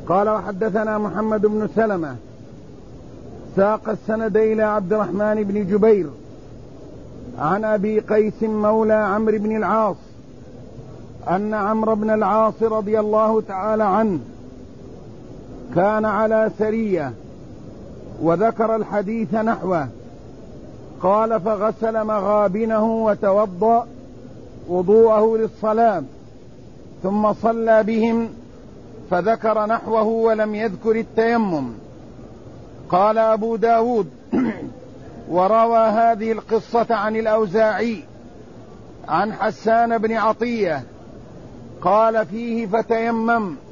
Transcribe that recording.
قال وحدثنا محمد بن سلمة ساق السند إلى عبد الرحمن بن جبير عن أبي قيس مولى عمرو بن العاص أن عمرو بن العاص رضي الله تعالى عنه كان على سرية وذكر الحديث نحوه. قال فغسل مغابنه وتوضأ وضوءه للصلاة ثم صلى بهم فذكر نحوه ولم يذكر التيمم. قال أبو داود وروى هذه القصة عن الأوزاعي عن حسان بن عطية قال فيه فتيمم